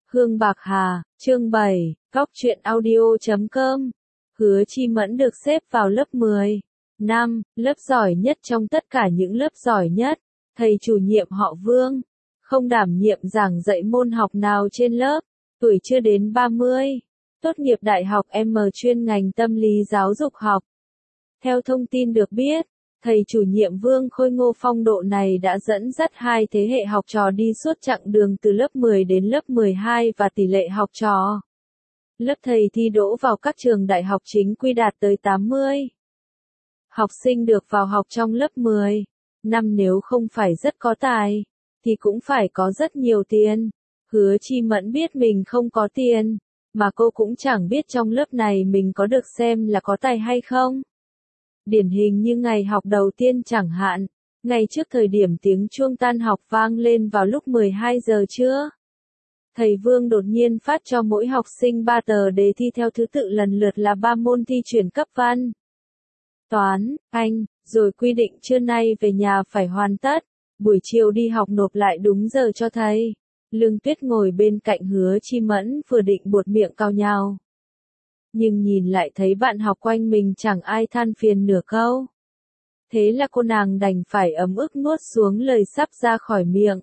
Hương Bạc Hà, chương 7, Góc truyện audio.com. Hứa Chi Mẫn được xếp vào lớp 10. Năm, lớp giỏi nhất trong tất cả những lớp giỏi nhất. Thầy chủ nhiệm họ Vương, không đảm nhiệm giảng dạy môn học nào trên lớp, tuổi chưa đến 30. Tốt nghiệp đại học M chuyên ngành tâm lý giáo dục học. Theo thông tin được biết, thầy chủ nhiệm Vương Khôi Ngô phong độ này đã dẫn dắt hai thế hệ học trò đi suốt chặng đường từ lớp 10 đến lớp 12 và tỷ lệ học trò lớp thầy thi đỗ vào các trường đại học chính quy đạt tới 80. Học sinh được vào học trong lớp 10 năm nếu không phải rất có tài, thì cũng phải có rất nhiều tiền. Hứa Chi Mẫn biết mình không có tiền, mà cô cũng chẳng biết trong lớp này mình có được xem là có tài hay không. Điển hình như ngày học đầu tiên chẳng hạn, ngay trước thời điểm tiếng chuông tan học vang lên vào lúc 12 giờ trưa. Thầy Vương đột nhiên phát cho mỗi học sinh 3 tờ đề thi theo thứ tự lần lượt là 3 môn thi chuyển cấp văn, toán, Anh, rồi quy định trưa nay về nhà phải hoàn tất, buổi chiều đi học nộp lại đúng giờ cho thầy. Lương Tuyết ngồi bên cạnh Hứa Chi Mẫn vừa định buột miệng cao nhao, nhưng nhìn lại thấy bạn học quanh mình chẳng ai than phiền nửa câu. Thế là cô nàng đành phải ấm ức nuốt xuống lời sắp ra khỏi miệng.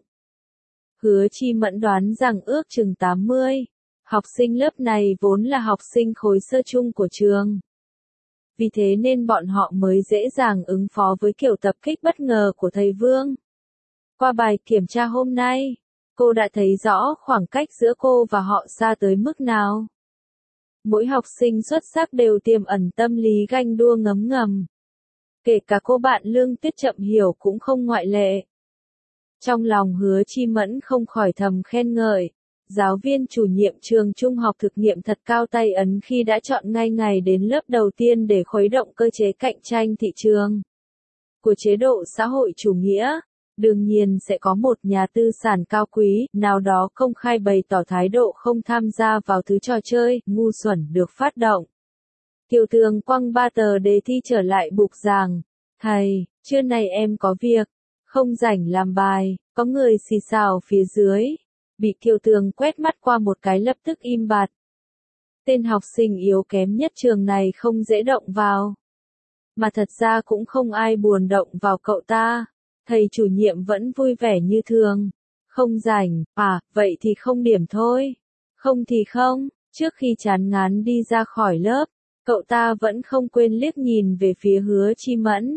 Hứa Chi Mẫn đoán rằng ước chừng 80. Học sinh lớp này vốn là học sinh khối sơ chung của trường. Vì thế nên bọn họ mới dễ dàng ứng phó với kiểu tập kích bất ngờ của thầy Vương. Qua bài kiểm tra hôm nay, cô đã thấy rõ khoảng cách giữa cô và họ xa tới mức nào. Mỗi học sinh xuất sắc đều tiềm ẩn tâm lý ganh đua ngấm ngầm. Kể cả cô bạn Lương Tuyết chậm hiểu cũng không ngoại lệ. Trong lòng Hứa Chi Mẫn không khỏi thầm khen ngợi. Giáo viên chủ nhiệm trường trung học thực nghiệm thật cao tay ấn khi đã chọn ngay ngày đến lớp đầu tiên để khuấy động cơ chế cạnh tranh thị trường của chế độ xã hội chủ nghĩa. Đương nhiên sẽ có một nhà tư sản cao quý nào đó công khai bày tỏ thái độ không tham gia vào thứ trò chơi ngu xuẩn được phát động. Kiều Tường quăng 3 tờ đề thi trở lại bục giảng. Thầy, trưa nay em có việc, không rảnh làm bài. Có người xì xào phía dưới. Bị Kiều Tường quét mắt qua một cái lập tức im bặt. Tên học sinh yếu kém nhất trường này không dễ động vào. Mà thật ra cũng không ai buồn động vào cậu ta. Thầy chủ nhiệm vẫn vui vẻ như thường. Không rảnh, vậy thì không điểm thôi. Không thì không. Trước khi chán ngán đi ra khỏi lớp, cậu ta vẫn không quên liếc nhìn về phía Hứa Chi Mẫn.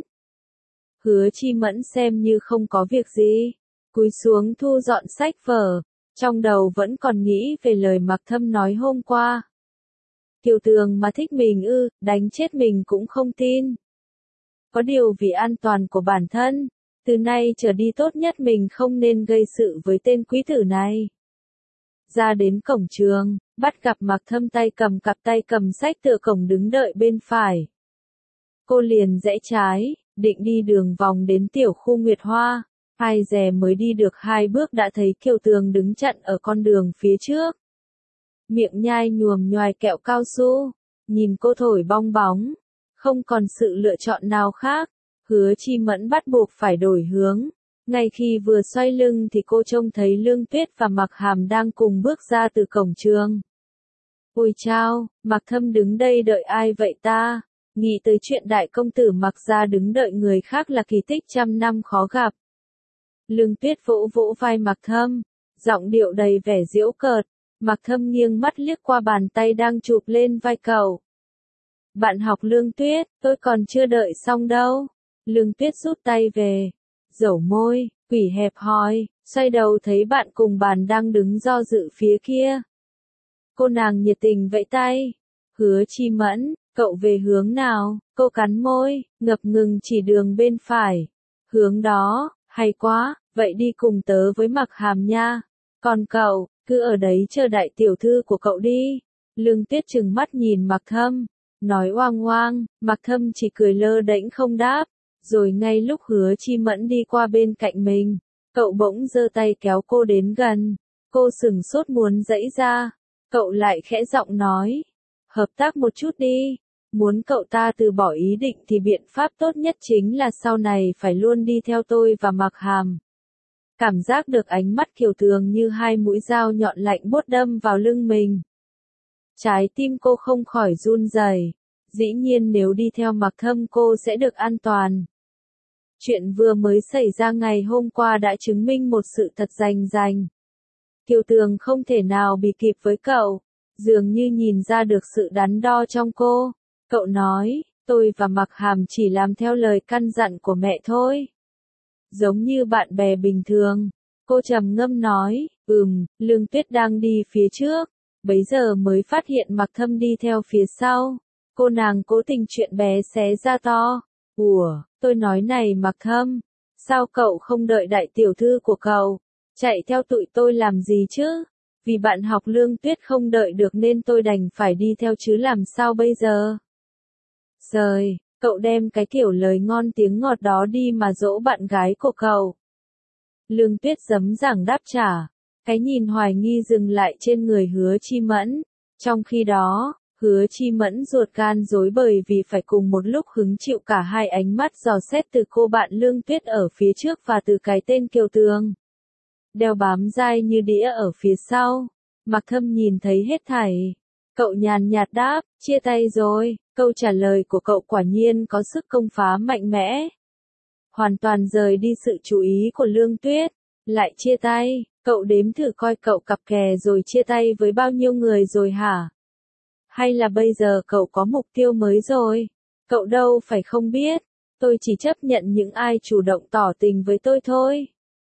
Hứa Chi Mẫn xem như không có việc gì, cúi xuống thu dọn sách vở, trong đầu vẫn còn nghĩ về lời Mạc Thâm nói hôm qua. Kiều Tường mà thích mình đánh chết mình cũng không tin. Có điều vì an toàn của bản thân, từ nay trở đi tốt nhất mình không nên gây sự với tên quý tử này. Ra đến cổng trường, bắt gặp Mạc Thâm tay cầm sách tựa cổng đứng đợi bên phải. Cô liền rẽ trái, định đi đường vòng đến tiểu khu Nguyệt Hoa. Ai dè mới đi được 2 bước đã thấy Kiều Tường đứng chặn ở con đường phía trước. Miệng nhai nhuồm nhoài kẹo cao su, nhìn cô thổi bong bóng, không còn sự lựa chọn nào khác. Hứa Chi Mẫn bắt buộc phải đổi hướng. Ngay khi vừa xoay lưng thì cô trông thấy Lương Tuyết và Mạc Hàm đang cùng bước ra từ cổng trường. Ôi chao, Mạc Thâm đứng đây đợi ai vậy ta? Nghĩ tới chuyện đại công tử Mạc gia đứng đợi người khác là kỳ tích trăm năm khó gặp. Lương Tuyết vỗ vỗ vai Mạc Thâm, giọng điệu đầy vẻ giễu cợt. Mạc Thâm nghiêng mắt liếc qua bàn tay đang chụp lên vai cậu. Bạn học Lương Tuyết, tôi còn chưa đợi xong đâu. Lương Tuyết rút tay về, dẩu môi, quỷ hẹp hòi, xoay đầu thấy bạn cùng bàn đang đứng do dự phía kia. Cô nàng nhiệt tình vẫy tay. Hứa Chi Mẫn, cậu về hướng nào? Cô cắn môi, ngập ngừng chỉ đường bên phải. Hướng đó, hay quá, vậy đi cùng tớ với Mạc Hàm nha. Còn cậu, cứ ở đấy chờ đại tiểu thư của cậu đi. Lương Tuyết trừng mắt nhìn Mạc Thâm, nói oang oang. Mạc Thâm chỉ cười lơ đễnh không đáp. Rồi ngay lúc Hứa Chi Mẫn đi qua bên cạnh mình, cậu bỗng giơ tay kéo cô đến gần. Cô sửng sốt muốn giãy ra. Cậu lại khẽ giọng nói, hợp tác một chút đi. Muốn cậu ta từ bỏ ý định thì biện pháp tốt nhất chính là sau này phải luôn đi theo tôi và Mạc Hàm. cảm giác được ánh mắt Kiều Tường như hai mũi dao nhọn lạnh buốt đâm vào lưng mình. Trái tim cô không khỏi run rẩy. Dĩ nhiên nếu đi theo Mạc Thâm cô sẽ được an toàn. Chuyện vừa mới xảy ra ngày hôm qua đã chứng minh một sự thật rành rành. Kiều Tường không thể nào bị kịp với cậu, dường như nhìn ra được sự đắn đo trong cô. Cậu nói, tôi và Mạc Hàm chỉ làm theo lời căn dặn của mẹ thôi. Giống như bạn bè bình thường, cô trầm ngâm nói, Lương Tuyết đang đi phía trước, bấy giờ mới phát hiện Mạc Thâm đi theo phía sau. Cô nàng cố tình chuyện bé xé ra to. Ủa, tôi nói này Mạc Thâm, sao cậu không đợi đại tiểu thư của cậu, chạy theo tụi tôi làm gì chứ? Vì bạn học Lương Tuyết không đợi được nên tôi đành phải đi theo chứ làm sao bây giờ? Trời, cậu đem cái kiểu lời ngon tiếng ngọt đó đi mà dỗ bạn gái của cậu. Lương Tuyết giấm giảng đáp trả, cái nhìn hoài nghi dừng lại trên người Hứa Chi Mẫn. Trong khi đó, Hứa Chi Mẫn ruột gan rối bởi vì phải cùng một lúc hứng chịu cả hai ánh mắt dò xét từ cô bạn Lương Tuyết ở phía trước và từ cái tên Kiều Tường đeo bám dai như đĩa ở phía sau. Mạc Thâm nhìn thấy hết thảy. Cậu nhàn nhạt đáp, chia tay rồi. Câu trả lời của cậu quả nhiên có sức công phá mạnh mẽ. Hoàn toàn rời đi sự chú ý của Lương Tuyết. Lại chia tay, cậu đếm thử coi cậu cặp kè rồi chia tay với bao nhiêu người rồi hả? Hay là bây giờ cậu có mục tiêu mới rồi? Cậu đâu phải không biết. Tôi chỉ chấp nhận những ai chủ động tỏ tình với tôi thôi.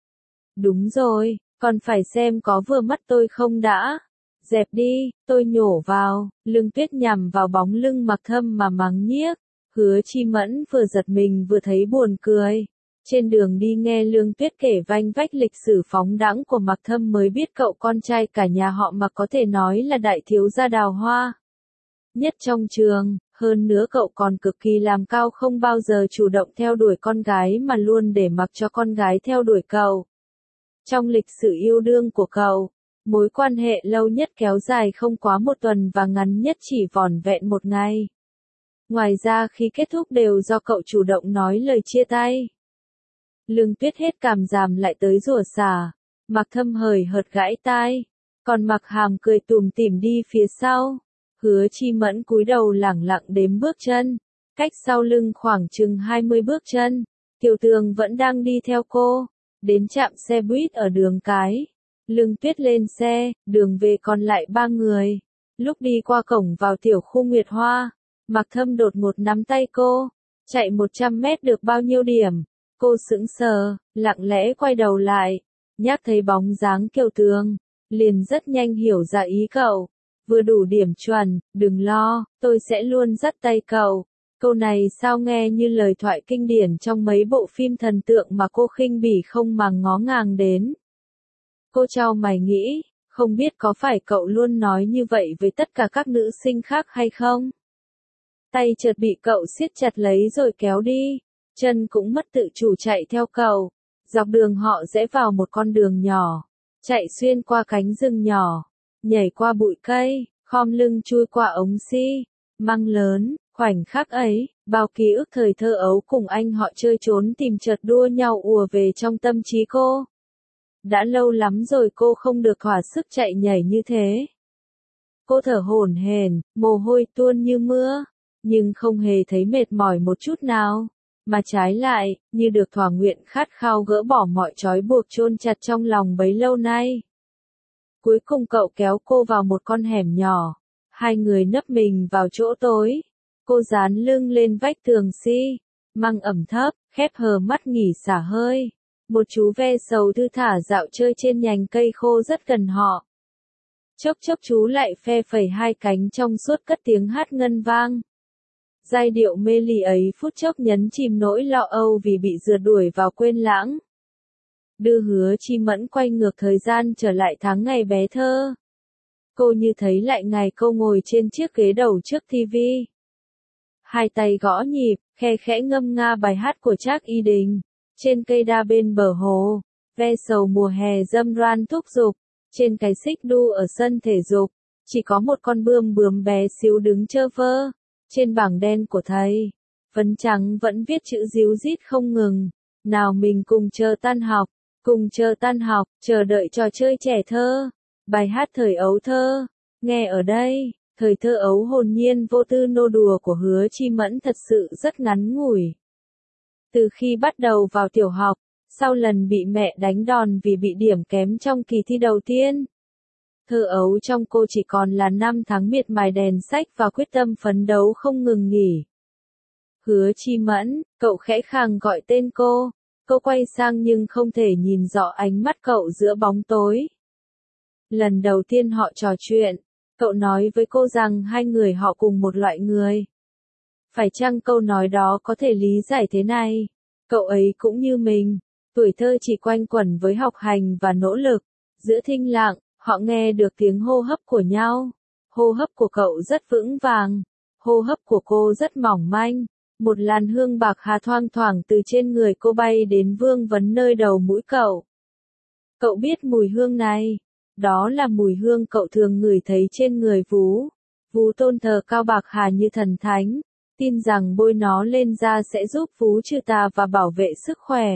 Đúng rồi, còn phải xem có vừa mắt tôi không đã. Dẹp đi, tôi nhổ vào. Lương Tuyết nhằm vào bóng lưng Mạc Thâm mà mắng nhiếc. Hứa Chi Mẫn vừa giật mình vừa thấy buồn cười. Trên đường đi nghe Lương Tuyết kể vanh vách lịch sử phóng đãng của Mạc Thâm mới biết cậu con trai cả nhà họ Mạc có thể nói là đại thiếu gia đào hoa nhất trong trường, hơn nữa cậu còn cực kỳ làm cao, không bao giờ chủ động theo đuổi con gái mà luôn để mặc cho con gái theo đuổi cậu. Trong lịch sử yêu đương của cậu, mối quan hệ lâu nhất kéo dài không quá 1 tuần và ngắn nhất chỉ vỏn vẹn 1 ngày. Ngoài ra khi kết thúc đều do cậu chủ động nói lời chia tay. Lương Tuyết hết cảm giảm lại tới rủa xả. Mạc Thâm hời hợt gãi tai. Còn Mạc Hàm cười tủm tỉm đi phía sau. Hứa Chi Mẫn cúi đầu lẳng lặng đếm bước chân. Cách sau lưng khoảng chừng 20 bước chân. Kiều Tường vẫn đang đi theo cô. Đến trạm xe buýt ở đường cái. Lương Tuyết lên xe, đường về còn lại 3 người. Lúc đi qua cổng vào tiểu khu Nguyệt Hoa, Mạc Thâm đột ngột nắm tay cô. Chạy 100 mét được bao nhiêu điểm? Cô sững sờ, lặng lẽ quay đầu lại. Nhắc thấy bóng dáng Kiều Tường, liền rất nhanh hiểu ra ý cậu. Vừa đủ điểm chuẩn, đừng lo, tôi sẽ luôn dắt tay cậu. Câu này sao nghe như lời thoại kinh điển trong mấy bộ phim thần tượng mà cô khinh bỉ không màng ngó ngàng đến. Cô chau mày nghĩ, không biết có phải cậu luôn nói như vậy với tất cả các nữ sinh khác hay không? Tay chợt bị cậu siết chặt lấy rồi kéo đi, chân cũng mất tự chủ chạy theo cậu. Dọc đường họ rẽ vào một con đường nhỏ, chạy xuyên qua cánh rừng nhỏ, nhảy qua bụi cây, khom lưng chui qua ống xi măng lớn. Khoảnh khắc ấy, bao ký ức thời thơ ấu cùng anh họ chơi trốn tìm chợt đua nhau ùa về trong tâm trí cô. Đã lâu lắm rồi cô không được thỏa sức chạy nhảy như thế. Cô thở hổn hển, mồ hôi tuôn như mưa, nhưng không hề thấy mệt mỏi một chút nào, mà trái lại, như được thỏa nguyện khát khao gỡ bỏ mọi trói buộc chôn chặt trong lòng bấy lâu nay. Cuối cùng cậu kéo cô vào một con hẻm nhỏ, hai người nấp mình vào chỗ tối. Cô dán lưng lên vách tường xi măng ẩm thấp, khép hờ mắt nghỉ xả hơi. Một chú ve sầu thư thả dạo chơi trên nhành cây khô rất gần họ. Chốc chốc chú lại phe phẩy hai cánh trong suốt cất tiếng hát ngân vang. Giai điệu mê ly ấy phút chốc nhấn chìm nỗi lo âu vì bị rượt đuổi vào quên lãng. Đưa Hứa Chi Mẫn quay ngược thời gian trở lại tháng ngày bé thơ. Cô như thấy lại ngày cô ngồi trên chiếc ghế đầu trước tivi. Hai tay gõ nhịp, khe khẽ ngâm nga bài hát của Trác Y Đình. Trên cây đa bên bờ hồ, ve sầu mùa hè dâm ran thúc giục. Trên cái xích đu ở sân thể dục, chỉ có một con bươm bướm bé xíu đứng chơ vơ. Trên bảng đen của thầy, phấn trắng vẫn viết chữ ríu rít không ngừng. Nào mình cùng chờ tan học. Cùng chờ tan học, chờ đợi trò chơi trẻ thơ. Bài hát thời ấu thơ. Nghe ở đây, thời thơ ấu hồn nhiên vô tư nô đùa của Hứa Chi Mẫn thật sự rất ngắn ngủi. Từ khi bắt đầu vào tiểu học, sau lần bị mẹ đánh đòn vì bị điểm kém trong kỳ thi đầu tiên, thơ ấu trong cô chỉ còn là năm tháng miệt mài đèn sách và quyết tâm phấn đấu không ngừng nghỉ. Hứa Chi Mẫn, cậu khẽ khàng gọi tên cô. Cô quay sang nhưng không thể nhìn rõ ánh mắt cậu giữa bóng tối. Lần đầu tiên họ trò chuyện, cậu nói với cô rằng hai người họ cùng một loại người. Phải chăng câu nói đó có thể lý giải thế này? Cậu ấy cũng như mình, tuổi thơ chỉ quanh quẩn với học hành và nỗ lực. Giữa thinh lặng, họ nghe được tiếng hô hấp của nhau. Hô hấp của cậu rất vững vàng, hô hấp của cô rất mỏng manh. Một làn hương bạc hà thoang thoảng từ trên người cô bay đến vương vấn nơi đầu mũi cậu. Cậu biết mùi hương này, đó là mùi hương cậu thường ngửi thấy trên người Vú. Vú tôn thờ Cao Bạc Hà như thần thánh, tin rằng bôi nó lên da sẽ giúp Vú trừ tà và bảo vệ sức khỏe.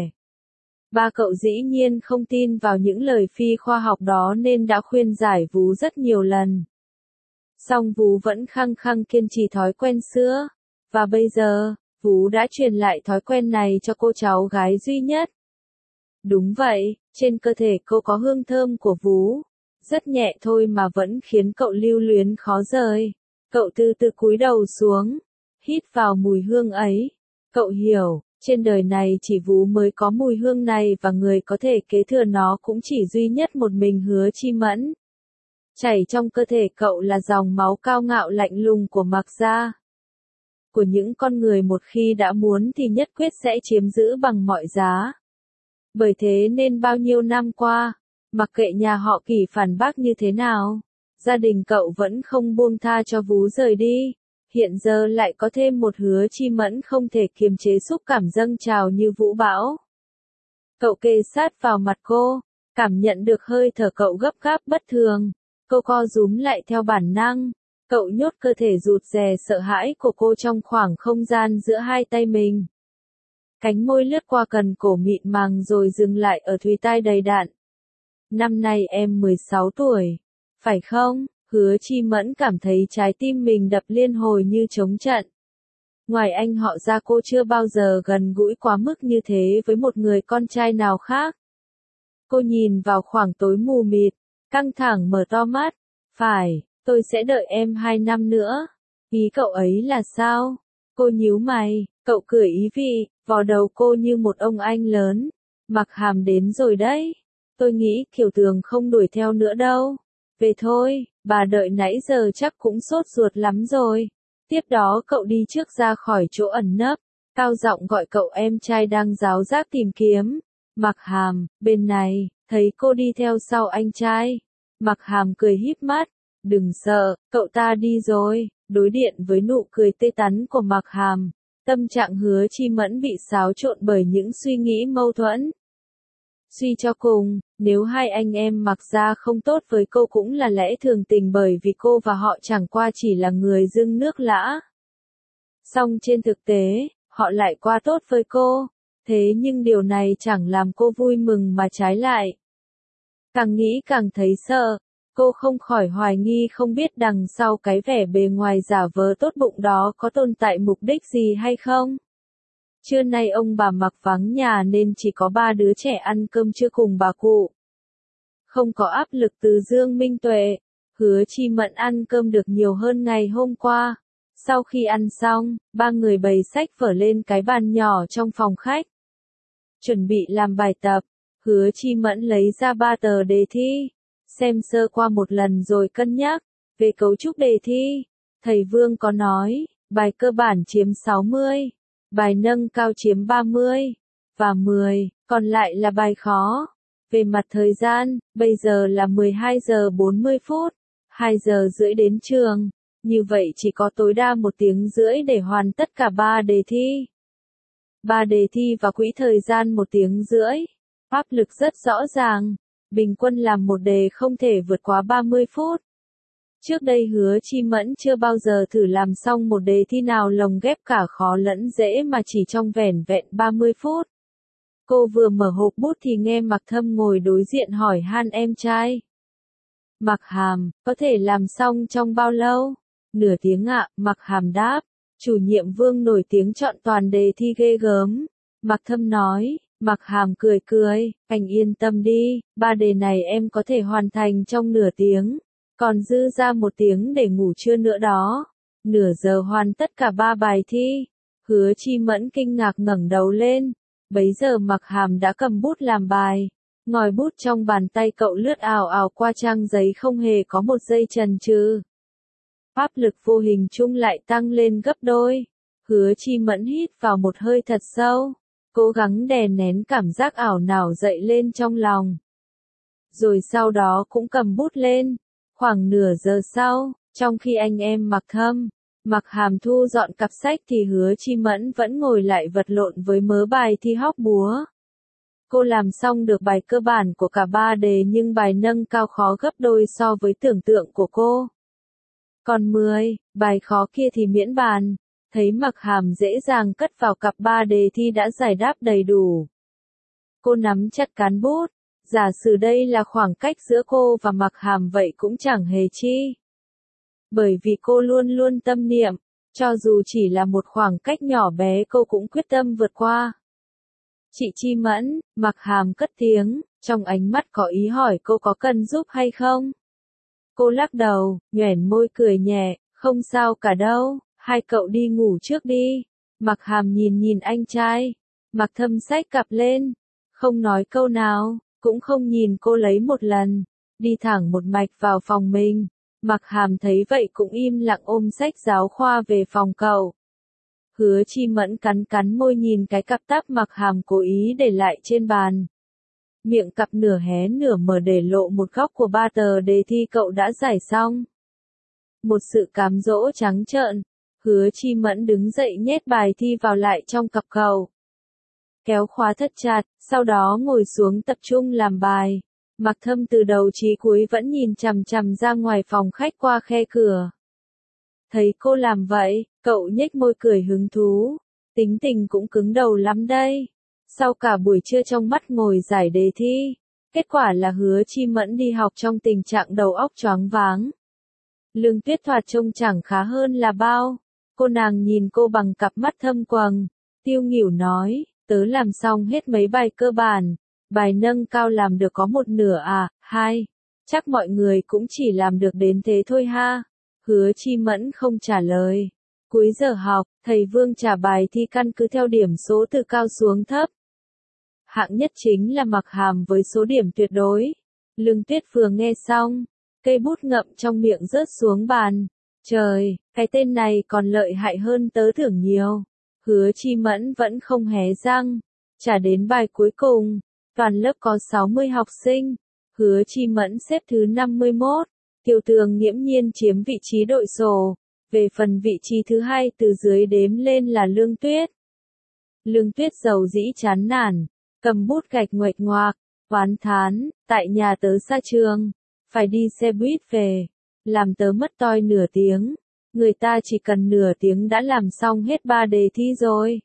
Ba cậu dĩ nhiên không tin vào những lời phi khoa học đó nên đã khuyên giải Vú rất nhiều lần. Song Vú vẫn khăng khăng kiên trì thói quen xưa. Và bây giờ, Vú đã truyền lại thói quen này cho cô cháu gái duy nhất. Đúng vậy, trên cơ thể cô có hương thơm của Vú. Rất nhẹ thôi mà vẫn khiến cậu lưu luyến khó rời. Cậu từ từ cúi đầu xuống, hít vào mùi hương ấy. Cậu hiểu, trên đời này chỉ Vú mới có mùi hương này và người có thể kế thừa nó cũng chỉ duy nhất một mình Hứa Chi Mẫn. Chảy trong cơ thể cậu là dòng máu cao ngạo lạnh lùng của Mạc gia. Của những con người một khi đã muốn thì nhất quyết sẽ chiếm giữ bằng mọi giá. Bởi thế nên bao nhiêu năm qua, mặc kệ nhà họ Kỳ phản bác như thế nào, gia đình cậu vẫn không buông tha cho Vú rời đi. Hiện giờ lại có thêm một Hứa Chi Mẫn không thể kiềm chế xúc cảm dâng trào như vũ bão. Cậu kề sát vào mặt cô, cảm nhận được hơi thở cậu gấp gáp bất thường. Cô co rúm lại theo bản năng. Cậu nhốt cơ thể rụt rè sợ hãi của cô trong khoảng không gian giữa hai tay mình. Cánh môi lướt qua cần cổ mịn màng rồi dừng lại ở thùy tai đầy đặn. Năm nay em 16 tuổi, phải không? Hứa Chi Mẫn cảm thấy trái tim mình đập liên hồi như trống trận. Ngoài anh họ ra cô chưa bao giờ gần gũi quá mức như thế với một người con trai nào khác. Cô nhìn vào khoảng tối mù mịt, căng thẳng mở to mắt. Phải. Tôi sẽ đợi em 2 năm nữa. Ý cậu ấy là sao? Cô nhíu mày, cậu cười ý vị, vò đầu cô như một ông anh lớn. Mặc Hàm đến rồi đấy. Tôi nghĩ Kiều Tường không đuổi theo nữa đâu. Về thôi, bà đợi nãy giờ chắc cũng sốt ruột lắm rồi. Tiếp đó cậu đi trước ra khỏi chỗ ẩn nấp. Cao giọng gọi cậu em trai đang ráo rác tìm kiếm. Mặc Hàm, bên này, thấy cô đi theo sau anh trai. Mặc Hàm cười híp mắt. Đừng sợ, cậu ta đi rồi. Đối điện với nụ cười tươi tắn của Mạc Hàm, tâm trạng Hứa Chi Mẫn bị xáo trộn bởi những suy nghĩ mâu thuẫn. Suy cho cùng, nếu hai anh em Mạc gia không tốt với cô cũng là lẽ thường tình bởi vì cô và họ chẳng qua chỉ là người dưng nước lã. Song trên thực tế, họ lại qua tốt với cô. Thế nhưng điều này chẳng làm cô vui mừng mà trái lại. Càng nghĩ càng thấy sợ. Cô không khỏi hoài nghi không biết đằng sau cái vẻ bề ngoài giả vờ tốt bụng đó có tồn tại mục đích gì hay không. Trưa nay ông bà Mặc vắng nhà nên chỉ có 3 đứa trẻ ăn cơm trưa cùng bà cụ. Không có áp lực từ Dương Minh Tuệ, Hứa Chi Mẫn ăn cơm được nhiều hơn ngày hôm qua. Sau khi ăn xong, 3 người bày sách vở lên cái bàn nhỏ trong phòng khách. Chuẩn bị làm bài tập, Hứa Chi Mẫn lấy ra 3 tờ đề thi. Xem sơ qua một lần rồi cân nhắc. Về cấu trúc đề thi, thầy Vương có nói, bài cơ bản chiếm 60, bài nâng cao chiếm 30, và 10, còn lại là bài khó. Về mặt thời gian, bây giờ là 12 giờ 40 phút, 2 giờ rưỡi đến trường. Như vậy chỉ có tối đa 1 tiếng rưỡi để hoàn tất cả 3 đề thi. 3 đề thi và quỹ thời gian 1 tiếng rưỡi. Áp lực rất rõ ràng. Bình quân làm một đề không thể vượt quá 30 phút. Trước đây Hứa Chi Mẫn chưa bao giờ thử làm xong một đề thi nào lồng ghép cả khó lẫn dễ mà chỉ trong vẻn vẹn 30 phút. Cô vừa mở hộp bút thì nghe Mạc Thâm ngồi đối diện hỏi han em trai. Mạc Hàm, có thể làm xong trong bao lâu? Nửa tiếng ạ, Mạc Hàm đáp. Chủ nhiệm Vương nổi tiếng chọn toàn đề thi ghê gớm. Mạc Thâm nói. Mạc Hàm cười cười, anh yên tâm đi, 3 đề này em có thể hoàn thành trong nửa tiếng, còn dư ra 1 tiếng để ngủ trưa nữa đó. Nửa giờ hoàn tất cả 3 bài thi. Hứa Chi Mẫn kinh ngạc ngẩng đầu lên. Bấy giờ Mạc Hàm đã cầm bút làm bài. Ngòi bút trong bàn tay cậu lướt ào ào qua trang giấy không hề có một giây chần chừ. Áp lực vô hình chung lại tăng lên gấp đôi. Hứa Chi Mẫn hít vào một hơi thật sâu, cố gắng đè nén cảm giác ảo não dậy lên trong lòng. Rồi sau đó cũng cầm bút lên. Khoảng nửa giờ sau, trong khi anh em Mạc Thâm, Mạc Hàm thu dọn cặp sách thì Hứa Chi Mẫn vẫn ngồi lại vật lộn với mớ bài thi hóc búa. Cô làm xong được bài cơ bản của cả 3 đề nhưng bài nâng cao khó gấp đôi so với tưởng tượng của cô. Còn 10, bài khó kia thì miễn bàn. Thấy Mạc Hàm dễ dàng cất vào cặp 3 đề thi đã giải đáp đầy đủ. Cô nắm chặt cán bút. Giả sử đây là khoảng cách giữa cô và Mạc Hàm vậy cũng chẳng hề chi. Bởi vì cô luôn luôn tâm niệm, cho dù chỉ là một khoảng cách nhỏ bé cô cũng quyết tâm vượt qua. Chị Chi Mẫn, Mạc Hàm cất tiếng, trong ánh mắt có ý hỏi cô có cần giúp hay không. Cô lắc đầu, nhoẻn môi cười nhẹ, không sao cả đâu, hai cậu đi ngủ trước đi. Mạc Hàm nhìn anh trai. Mạc Thâm xách cặp lên, không nói câu nào, cũng không nhìn cô lấy một lần, đi thẳng một mạch vào phòng mình. Mạc Hàm thấy vậy cũng im lặng ôm sách giáo khoa về phòng cậu. Hứa Chi Mẫn cắn môi nhìn cái cặp táp Mạc Hàm cố ý để lại trên bàn. Miệng cặp nửa hé nửa mở để lộ một góc của 3 tờ đề thi cậu đã giải xong. Một sự cám dỗ trắng trợn. Hứa Chi Mẫn đứng dậy nhét bài thi vào lại trong cặp cậu. Kéo khóa thật chặt, sau đó ngồi xuống tập trung làm bài. Mạc Thâm từ đầu chí cuối vẫn nhìn chằm chằm ra ngoài phòng khách qua khe cửa. Thấy cô làm vậy, cậu nhếch môi cười hứng thú. Tính tình cũng cứng đầu lắm đây. Sau cả buổi trưa trong mắt ngồi giải đề thi, kết quả là Hứa Chi Mẫn đi học trong tình trạng đầu óc choáng váng. Lương Tuyết thoạt trông chẳng khá hơn là bao. Cô nàng nhìn cô bằng cặp mắt thâm quầng, tiêu nghỉu nói, tớ làm xong hết mấy bài cơ bản, bài nâng cao làm được có 1/2 à, 2, chắc mọi người cũng chỉ làm được đến thế thôi ha. Hứa Chi Mẫn không trả lời. Cuối giờ học, thầy Vương trả bài thi căn cứ theo điểm số từ cao xuống thấp. Hạng nhất chính là Mạc Hàm với số điểm tuyệt đối. Lương Tuyết vừa nghe xong, cây bút ngậm trong miệng rớt xuống bàn. Trời, cái tên này còn lợi hại hơn tớ tưởng nhiều. Hứa Chi Mẫn vẫn không hé răng. Trả đến bài cuối cùng, toàn lớp có 60 học sinh. Hứa Chi Mẫn xếp thứ 51. Kiều Tường nghiễm nhiên chiếm vị trí đội sổ. Về phần vị trí thứ 2 từ dưới đếm lên là Lương Tuyết. Lương Tuyết dầu dĩ chán nản, cầm bút gạch nguệch ngoạc, oán thán, tại nhà tớ xa trường, phải đi xe buýt về, làm tớ mất toi nửa tiếng, người ta chỉ cần nửa tiếng đã làm xong hết 3 đề thi rồi.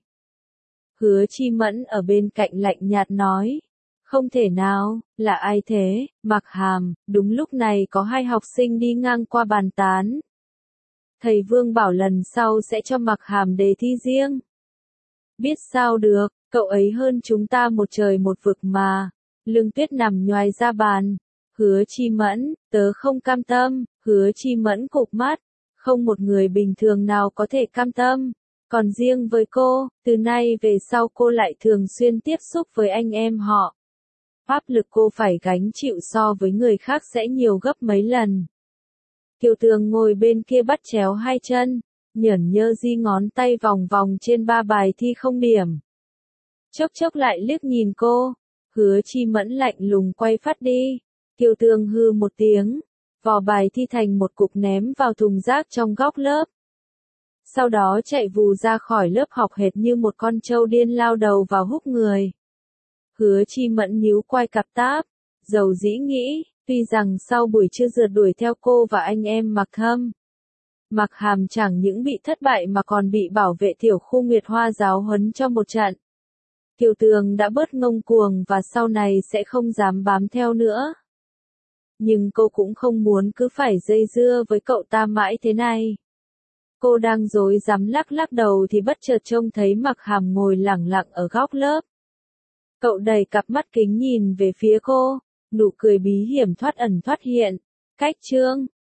Hứa Chi Mẫn ở bên cạnh lạnh nhạt nói, không thể nào, là ai thế? Mạc Hàm. Đúng lúc này có 2 học sinh đi ngang qua bàn tán. Thầy Vương bảo lần sau sẽ cho Mạc Hàm đề thi riêng. Biết sao được, cậu ấy hơn chúng ta một trời một vực mà. Lương Tuyết nằm nhoài ra bàn. Hứa Chi Mẫn, tớ không cam tâm. Hứa Chi Mẫn cụp mắt. Không một người bình thường nào có thể cam tâm. Còn riêng với cô, từ nay về sau cô lại thường xuyên tiếp xúc với anh em họ. Áp lực cô phải gánh chịu so với người khác sẽ nhiều gấp mấy lần. Kiều Tường ngồi bên kia bắt chéo 2 chân, nhởn nhơ di ngón tay vòng vòng trên 3 bài thi không điểm. Chốc chốc lại liếc nhìn cô. Hứa Chi Mẫn lạnh lùng quay phát đi. Kiều Tường hừ một tiếng, vò bài thi thành một cục ném vào thùng rác trong góc lớp. Sau đó chạy vù ra khỏi lớp học hệt như một con trâu điên lao đầu vào húc người. Hứa Chi Mẫn nhíu quai cặp táp, dầu dĩ nghĩ, tuy rằng sau buổi trưa rượt đuổi theo cô và anh em Mạc Thâm, Mạc Hàm chẳng những bị thất bại mà còn bị bảo vệ tiểu khu Nguyệt Hoa giáo huấn cho một trận. Kiều Tường đã bớt ngông cuồng và sau này sẽ không dám bám theo nữa. Nhưng cô cũng không muốn cứ phải dây dưa với cậu ta mãi thế này. Cô đang rối rắm lắc lắc đầu thì bất chợt trông thấy Mặc Hàm ngồi lẳng lặng ở góc lớp. Cậu đầy cặp mắt kính nhìn về phía cô, nụ cười bí hiểm thoát ẩn thoát hiện. Cách chương